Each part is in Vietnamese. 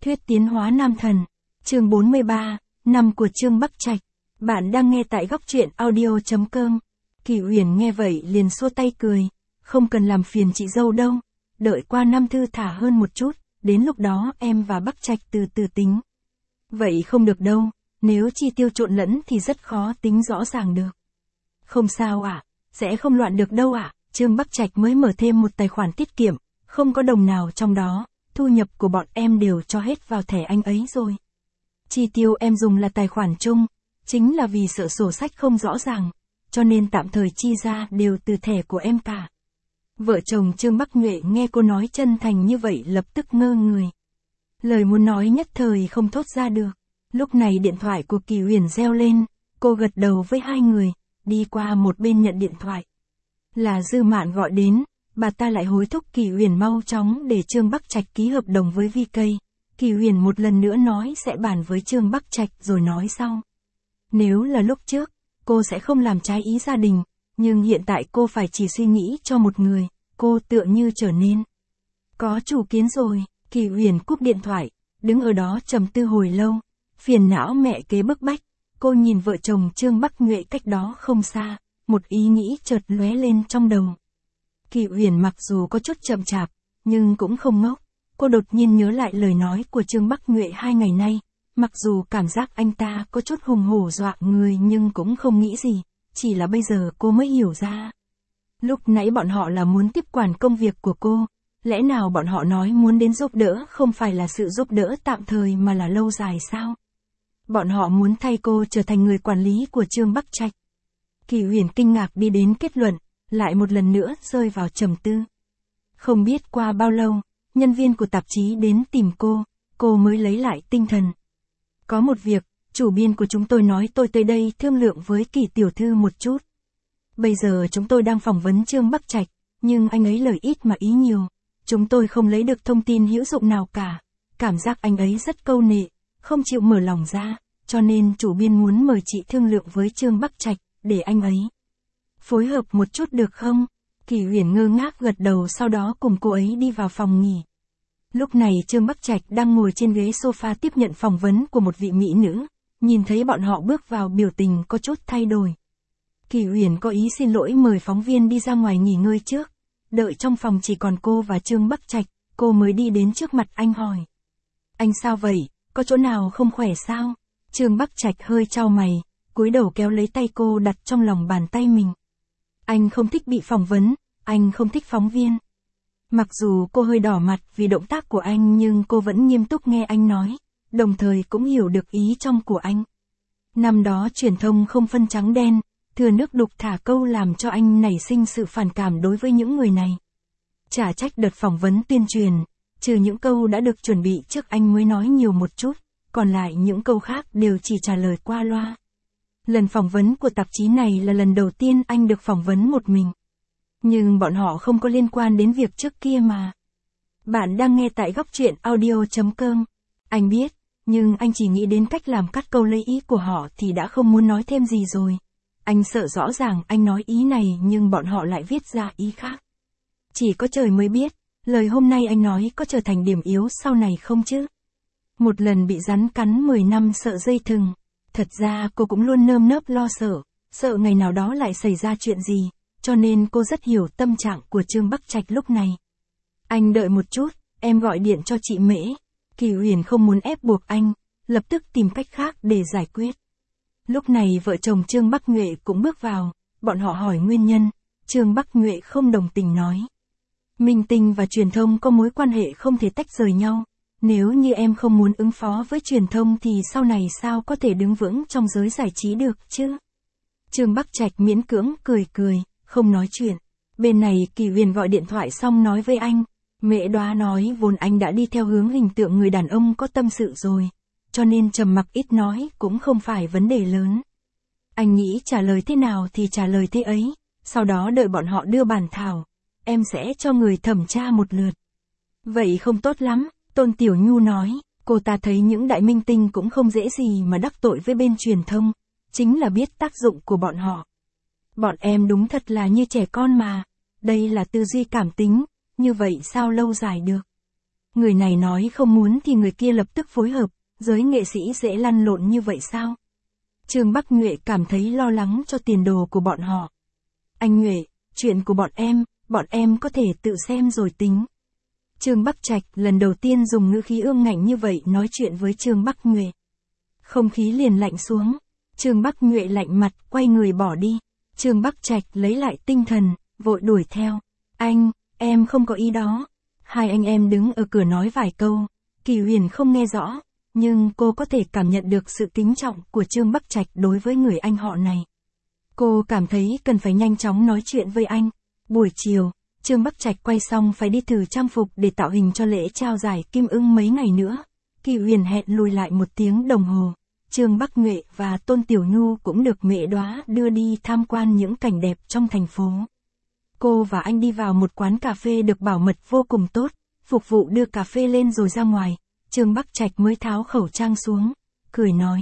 Thuyết tiến hóa nam thần. Chương 43, năm của Trương Bắc Trạch. Bạn đang nghe tại góc truyện audio.com. Kỳ Uyển nghe vậy liền xua tay cười. Không cần làm phiền chị dâu đâu. Đợi qua năm thư thả hơn một chút, đến lúc đó em và Bắc Trạch từ từ tính. Vậy không được đâu, nếu chi tiêu trộn lẫn thì rất khó tính rõ ràng được. Không sao ạ, sẽ không loạn được đâu ạ. Trương Bắc Trạch mới mở thêm một tài khoản tiết kiệm, không có đồng nào trong đó, thu nhập của bọn em đều cho hết vào thẻ anh ấy rồi. Chi tiêu em dùng là tài khoản chung, chính là vì sợ sổ sách không rõ ràng, cho nên tạm thời chi ra đều từ thẻ của em cả. Vợ chồng Trương Bắc Nhuệ nghe cô nói chân thành như vậy lập tức ngơ người. Lời muốn nói nhất thời không thốt ra được. Lúc này điện thoại của Kỳ Uyển reo lên, cô gật đầu với hai người, đi qua một bên nhận điện thoại. Là Dư Mạn gọi đến, bà ta lại hối thúc Kỳ Uyển mau chóng để Trương Bắc Trạch ký hợp đồng với VK. Kỳ Uyển một lần nữa nói sẽ bàn với Trương Bắc Trạch rồi nói sau. Nếu là lúc trước, cô sẽ không làm trái ý gia đình, nhưng hiện tại cô phải chỉ suy nghĩ cho một người, cô tựa như trở nên có chủ kiến rồi. Kỳ Uyển cúp điện thoại, đứng ở đó trầm tư hồi lâu, phiền não mẹ kế bức bách. Cô nhìn vợ chồng Trương Bắc Nhuệ cách đó không xa, một ý nghĩ chợt lóe lên trong đầu. Kỳ Uyển mặc dù có chút chậm chạp, nhưng cũng không ngốc. Cô đột nhiên nhớ lại lời nói của Trương Bắc Nhuệ 2 ngày nay, mặc dù cảm giác anh ta có chút hùng hổ dọa người nhưng cũng không nghĩ gì, chỉ là bây giờ cô mới hiểu ra. Lúc nãy bọn họ là muốn tiếp quản công việc của cô, lẽ nào bọn họ nói muốn đến giúp đỡ không phải là sự giúp đỡ tạm thời mà là lâu dài sao? Bọn họ muốn thay cô trở thành người quản lý của Trương Bắc Trạch. Kỳ Uyển kinh ngạc đi đến kết luận, lại một lần nữa rơi vào trầm tư. Không biết qua bao lâu, nhân viên của tạp chí đến tìm cô mới lấy lại tinh thần. Có một việc, chủ biên của chúng tôi nói tôi tới đây thương lượng với Kỳ tiểu thư một chút. Bây giờ chúng tôi đang phỏng vấn Trương Bắc Trạch, nhưng anh ấy lời ít mà ý nhiều. Chúng tôi không lấy được thông tin hữu dụng nào cả. Cảm giác anh ấy rất câu nệ, không chịu mở lòng ra, cho nên chủ biên muốn mời chị thương lượng với Trương Bắc Trạch, để anh ấy phối hợp một chút được không? Kỳ Uyển ngơ ngác gật đầu, sau đó cùng cô ấy đi vào phòng nghỉ. Lúc này Trương Bắc Trạch đang ngồi trên ghế sofa tiếp nhận phỏng vấn của một vị mỹ nữ, nhìn thấy bọn họ bước vào biểu tình có chút thay đổi. Kỳ Uyển có ý xin lỗi mời phóng viên đi ra ngoài nghỉ ngơi trước. Đợi trong phòng chỉ còn cô và Trương Bắc Trạch, cô mới đi đến trước mặt anh hỏi. Anh sao vậy, có chỗ nào không khỏe sao? Trương Bắc Trạch hơi chau mày, cúi đầu kéo lấy tay cô đặt trong lòng bàn tay mình. Anh không thích bị phỏng vấn, anh không thích phóng viên. Mặc dù cô hơi đỏ mặt vì động tác của anh nhưng cô vẫn nghiêm túc nghe anh nói, đồng thời cũng hiểu được ý trong của anh. Năm đó truyền thông không phân trắng đen, thừa nước đục thả câu làm cho anh nảy sinh sự phản cảm đối với những người này. Chả trách đợt phỏng vấn tuyên truyền, trừ những câu đã được chuẩn bị trước anh mới nói nhiều một chút, còn lại những câu khác đều chỉ trả lời qua loa. Lần phỏng vấn của tạp chí này là lần đầu tiên anh được phỏng vấn một mình. Nhưng bọn họ không có liên quan đến việc trước kia mà. Bạn đang nghe tại góc truyện audio.com. Anh biết, nhưng anh chỉ nghĩ đến cách làm cắt câu lấy ý của họ thì đã không muốn nói thêm gì rồi. Anh sợ rõ ràng anh nói ý này nhưng bọn họ lại viết ra ý khác. Chỉ có trời mới biết, lời hôm nay anh nói có trở thành điểm yếu sau này không chứ? Một lần bị rắn cắn 10 năm sợ dây thừng. Thật ra cô cũng luôn nơm nớp lo sợ ngày nào đó lại xảy ra chuyện gì, cho nên cô rất hiểu tâm trạng của Trương Bắc Trạch lúc này. Anh đợi một chút, em gọi điện cho chị Mễ. Kỳ Uyển không muốn ép buộc anh, lập tức tìm cách khác để giải quyết. Lúc này vợ chồng Trương Bắc Nhuệ cũng bước vào, bọn họ hỏi nguyên nhân, Trương Bắc Nhuệ không đồng tình nói. Minh tinh và truyền thông có mối quan hệ không thể tách rời nhau. Nếu như em không muốn ứng phó với truyền thông thì sau này sao có thể đứng vững trong giới giải trí được chứ? Trương Bắc Trạch miễn cưỡng cười, không nói chuyện. Bên này Kỳ Uyển gọi điện thoại xong nói với anh. Mẹ Đoá nói vốn anh đã đi theo hướng hình tượng người đàn ông có tâm sự rồi, cho nên trầm mặc ít nói cũng không phải vấn đề lớn. Anh nghĩ trả lời thế nào thì trả lời thế ấy, sau đó đợi bọn họ đưa bản thảo, em sẽ cho người thẩm tra một lượt. Vậy không tốt lắm. Tôn Tiểu Nhu nói, cô ta thấy những đại minh tinh cũng không dễ gì mà đắc tội với bên truyền thông, chính là biết tác dụng của bọn họ. Bọn em đúng thật là như trẻ con mà, đây là tư duy cảm tính, như vậy sao lâu dài được. Người này nói không muốn thì người kia lập tức phối hợp, giới nghệ sĩ dễ lăn lộn như vậy sao? Trương Bắc Nhuệ cảm thấy lo lắng cho tiền đồ của bọn họ. Anh Nhuệ, chuyện của bọn em có thể tự xem rồi tính. Trương Bắc Trạch lần đầu tiên dùng ngữ khí ương ngạnh như vậy nói chuyện với Trương Bắc Nhuệ. Không khí liền lạnh xuống. Trương Bắc Nhuệ lạnh mặt, quay người bỏ đi. Trương Bắc Trạch lấy lại tinh thần, vội đuổi theo. Anh, em không có ý đó. Hai anh em đứng ở cửa nói vài câu. Kỳ Huyền không nghe rõ, nhưng cô có thể cảm nhận được sự kính trọng của Trương Bắc Trạch đối với người anh họ này. Cô cảm thấy cần phải nhanh chóng nói chuyện với anh. Buổi chiều, Trương Bắc Trạch quay xong phải đi thử trang phục để tạo hình cho lễ trao giải Kim Ưng mấy ngày nữa. Kỳ Huyền hẹn lùi lại 1 tiếng đồng hồ. Trương Bắc Nhuệ và Tôn Tiểu Nhu cũng được mẹ Đóa đưa đi tham quan những cảnh đẹp trong thành phố. Cô và anh đi vào một quán cà phê được bảo mật vô cùng tốt, phục vụ đưa cà phê lên rồi ra ngoài. Trương Bắc Trạch mới tháo khẩu trang xuống, cười nói.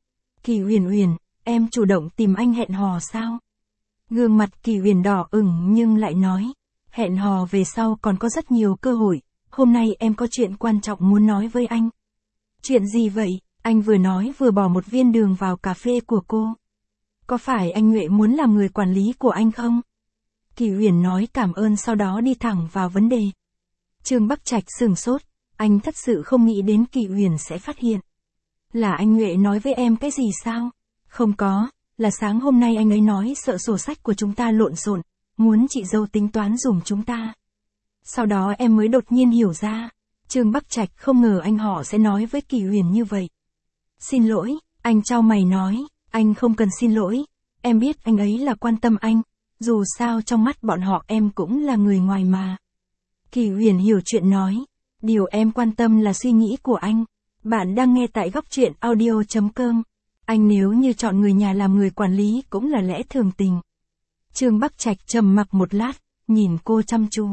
Kỳ Huyền, em chủ động tìm anh hẹn hò sao? Gương mặt Kỳ Huyền đỏ ửng nhưng lại nói. Hẹn hò về sau còn có rất nhiều cơ hội, hôm nay em có chuyện quan trọng muốn nói với anh. Chuyện gì vậy? Anh vừa nói vừa bỏ một viên đường vào cà phê của cô. Có phải anh Nhuệ muốn làm người quản lý của anh không? Kỳ Huyền nói cảm ơn sau đó đi thẳng vào vấn đề. Trương Bắc Trạch sửng sốt, anh thật sự không nghĩ đến Kỳ Huyền sẽ phát hiện. Là anh Nhuệ nói với em cái gì sao? Không có, là sáng hôm nay anh ấy nói sợ sổ sách của chúng ta lộn xộn, muốn chị dâu tính toán dùm chúng ta. Sau đó em mới đột nhiên hiểu ra, Trương Bắc Trạch không ngờ anh họ sẽ nói với Kỳ Huyền như vậy. Xin lỗi, anh chau mày nói, anh không cần xin lỗi, em biết anh ấy là quan tâm anh, dù sao trong mắt bọn họ em cũng là người ngoài mà. Kỳ Huyền hiểu chuyện nói, điều em quan tâm là suy nghĩ của anh. Bạn đang nghe tại góc truyện audio.com. Anh nếu như chọn người nhà làm người quản lý cũng là lẽ thường tình. Trương Bắc Trạch trầm mặc một lát, nhìn cô chăm chú.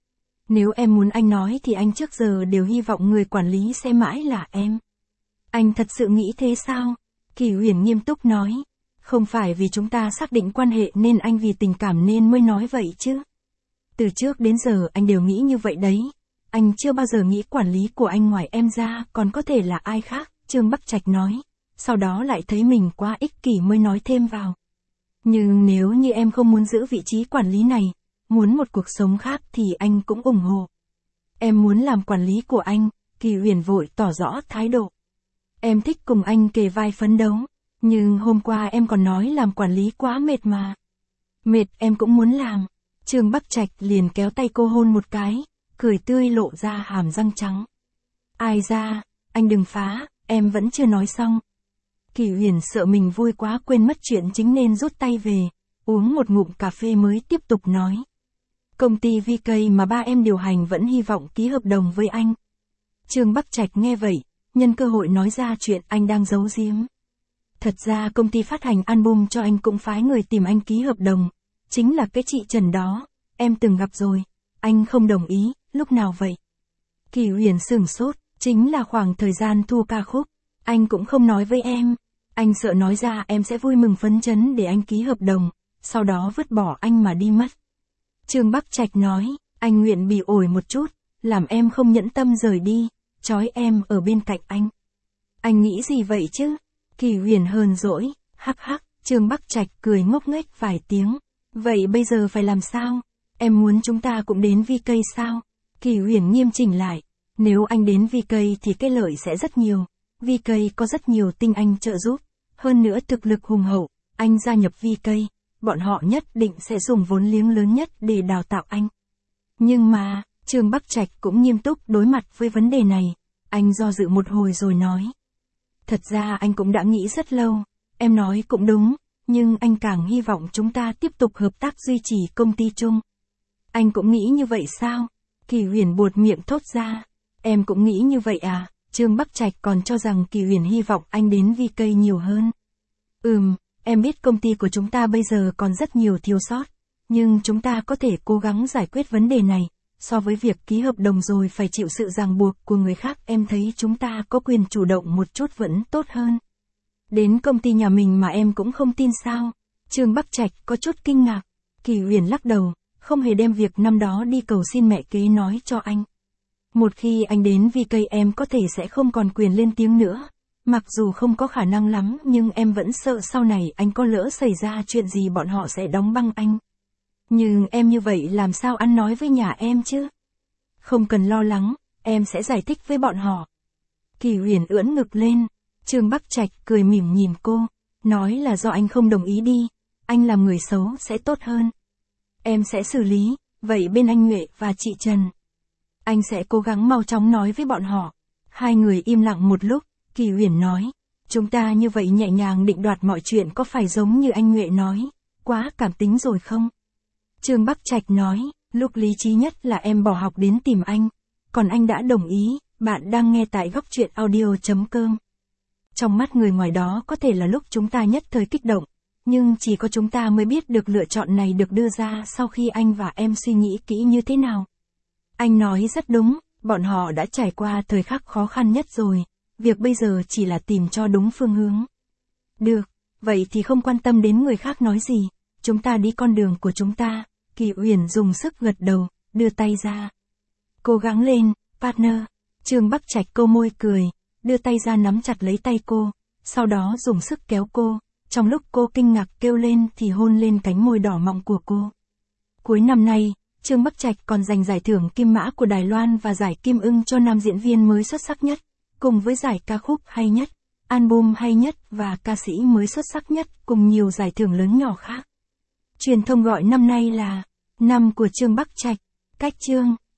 Nếu em muốn anh nói thì anh trước giờ đều hy vọng người quản lý sẽ mãi là em. Anh thật sự nghĩ thế sao? Kỳ Huyền nghiêm túc nói. Không phải vì chúng ta xác định quan hệ nên anh vì tình cảm nên mới nói vậy chứ. Từ trước đến giờ anh đều nghĩ như vậy đấy. Anh chưa bao giờ nghĩ quản lý của anh ngoài em ra còn có thể là ai khác, Trương Bắc Trạch nói. Sau đó lại thấy mình quá ích kỷ mới nói thêm vào. Nhưng nếu như em không muốn giữ vị trí quản lý này, muốn một cuộc sống khác thì anh cũng ủng hộ. Em muốn làm quản lý của anh, Kỳ Huyền vội tỏ rõ thái độ. Em thích cùng anh kề vai phấn đấu, nhưng hôm qua em còn nói làm quản lý quá mệt mà. Mệt em cũng muốn làm. Trương Bắc Trạch liền kéo tay cô hôn một cái, cười tươi lộ ra hàm răng trắng. Ai ra, anh đừng phá, em vẫn chưa nói xong. Kỳ Huyền sợ mình vui quá quên mất chuyện chính nên rút tay về, uống một ngụm cà phê mới tiếp tục nói. Công ty VK mà ba em điều hành vẫn hy vọng ký hợp đồng với anh. Trương Bắc Trạch nghe vậy, nhân cơ hội nói ra chuyện anh đang giấu giếm. Thật ra công ty phát hành album cho anh cũng phái người tìm anh ký hợp đồng, chính là cái chị Trần đó, em từng gặp rồi, anh không đồng ý, lúc nào vậy? Kỳ Huyền sửng sốt, chính là khoảng thời gian thu ca khúc, anh cũng không nói với em, anh sợ nói ra em sẽ vui mừng phấn chấn để anh ký hợp đồng, sau đó vứt bỏ anh mà đi mất. Trương Bắc Trạch nói, anh nguyện bị ổi một chút, làm em không nhẫn tâm rời đi, trói em ở bên cạnh anh. Anh nghĩ gì vậy chứ? Kỳ Huyền hờn dỗi, hắc hắc, Trương Bắc Trạch cười ngốc nghếch vài tiếng. Vậy bây giờ phải làm sao? Em muốn chúng ta cũng đến VK sao? Kỳ Huyền nghiêm chỉnh lại. Nếu anh đến VK thì cái lợi sẽ rất nhiều. VK có rất nhiều tinh anh trợ giúp. Hơn nữa thực lực hùng hậu, anh gia nhập VK, bọn họ nhất định sẽ dùng vốn liếng lớn nhất để đào tạo anh. Nhưng mà, Trương Bắc Trạch cũng nghiêm túc đối mặt với vấn đề này. Anh do dự một hồi rồi nói. Thật ra anh cũng đã nghĩ rất lâu. Em nói cũng đúng, nhưng anh càng hy vọng chúng ta tiếp tục hợp tác duy trì công ty chung. Anh cũng nghĩ như vậy sao? Kỳ Huyền buột miệng thốt ra. Em cũng nghĩ như vậy à? Trương Bắc Trạch còn cho rằng Kỳ Huyền hy vọng anh đến VK nhiều hơn. Em biết công ty của chúng ta bây giờ còn rất nhiều thiếu sót, nhưng chúng ta có thể cố gắng giải quyết vấn đề này. So với việc ký hợp đồng rồi phải chịu sự ràng buộc của người khác, em thấy chúng ta có quyền chủ động một chút vẫn tốt hơn. Đến công ty nhà mình mà em cũng không tin sao? Trương Bắc Trạch có chút kinh ngạc. Kỳ Huyền lắc đầu, không hề đem việc năm đó đi cầu xin mẹ kế nói cho anh. Một khi anh đến VK em có thể sẽ không còn quyền lên tiếng nữa. Mặc dù không có khả năng lắm nhưng em vẫn sợ sau này anh có lỡ xảy ra chuyện gì bọn họ sẽ đóng băng anh. Nhưng em như vậy làm sao ăn nói với nhà em chứ? Không cần lo lắng, em sẽ giải thích với bọn họ. Kỳ Huyền ưỡn ngực lên, Trương Bắc Trạch cười mỉm nhìn cô, nói là do anh không đồng ý đi, anh làm người xấu sẽ tốt hơn. Em sẽ xử lý, vậy bên anh Nhuệ và chị Trần. Anh sẽ cố gắng mau chóng nói với bọn họ. Hai người im lặng một lúc, Kỳ Huyền nói, chúng ta như vậy nhẹ nhàng định đoạt mọi chuyện có phải giống như anh Nhuệ nói, quá cảm tính rồi không? Trương Bắc Trạch nói, lúc lý trí nhất là em bỏ học đến tìm anh, còn anh đã đồng ý, bạn đang nghe tại góc truyện audio.com. Trong mắt người ngoài đó có thể là lúc chúng ta nhất thời kích động, nhưng chỉ có chúng ta mới biết được lựa chọn này được đưa ra sau khi anh và em suy nghĩ kỹ như thế nào. Anh nói rất đúng, bọn họ đã trải qua thời khắc khó khăn nhất rồi, việc bây giờ chỉ là tìm cho đúng phương hướng. Được, vậy thì không quan tâm đến người khác nói gì, chúng ta đi con đường của chúng ta. Kỳ Uyển dùng sức gật đầu, đưa tay ra. Cố gắng lên, partner. Trương Bắc Trạch câu môi cười, đưa tay ra nắm chặt lấy tay cô, sau đó dùng sức kéo cô, trong lúc cô kinh ngạc kêu lên thì hôn lên cánh môi đỏ mọng của cô. Cuối năm nay, Trương Bắc Trạch còn giành giải thưởng Kim Mã của Đài Loan và giải Kim Ưng cho nam diễn viên mới xuất sắc nhất, cùng với giải ca khúc hay nhất, album hay nhất và ca sĩ mới xuất sắc nhất cùng nhiều giải thưởng lớn nhỏ khác. Truyền thông gọi năm nay là năm của Trương Bắc Trạch, cách chương.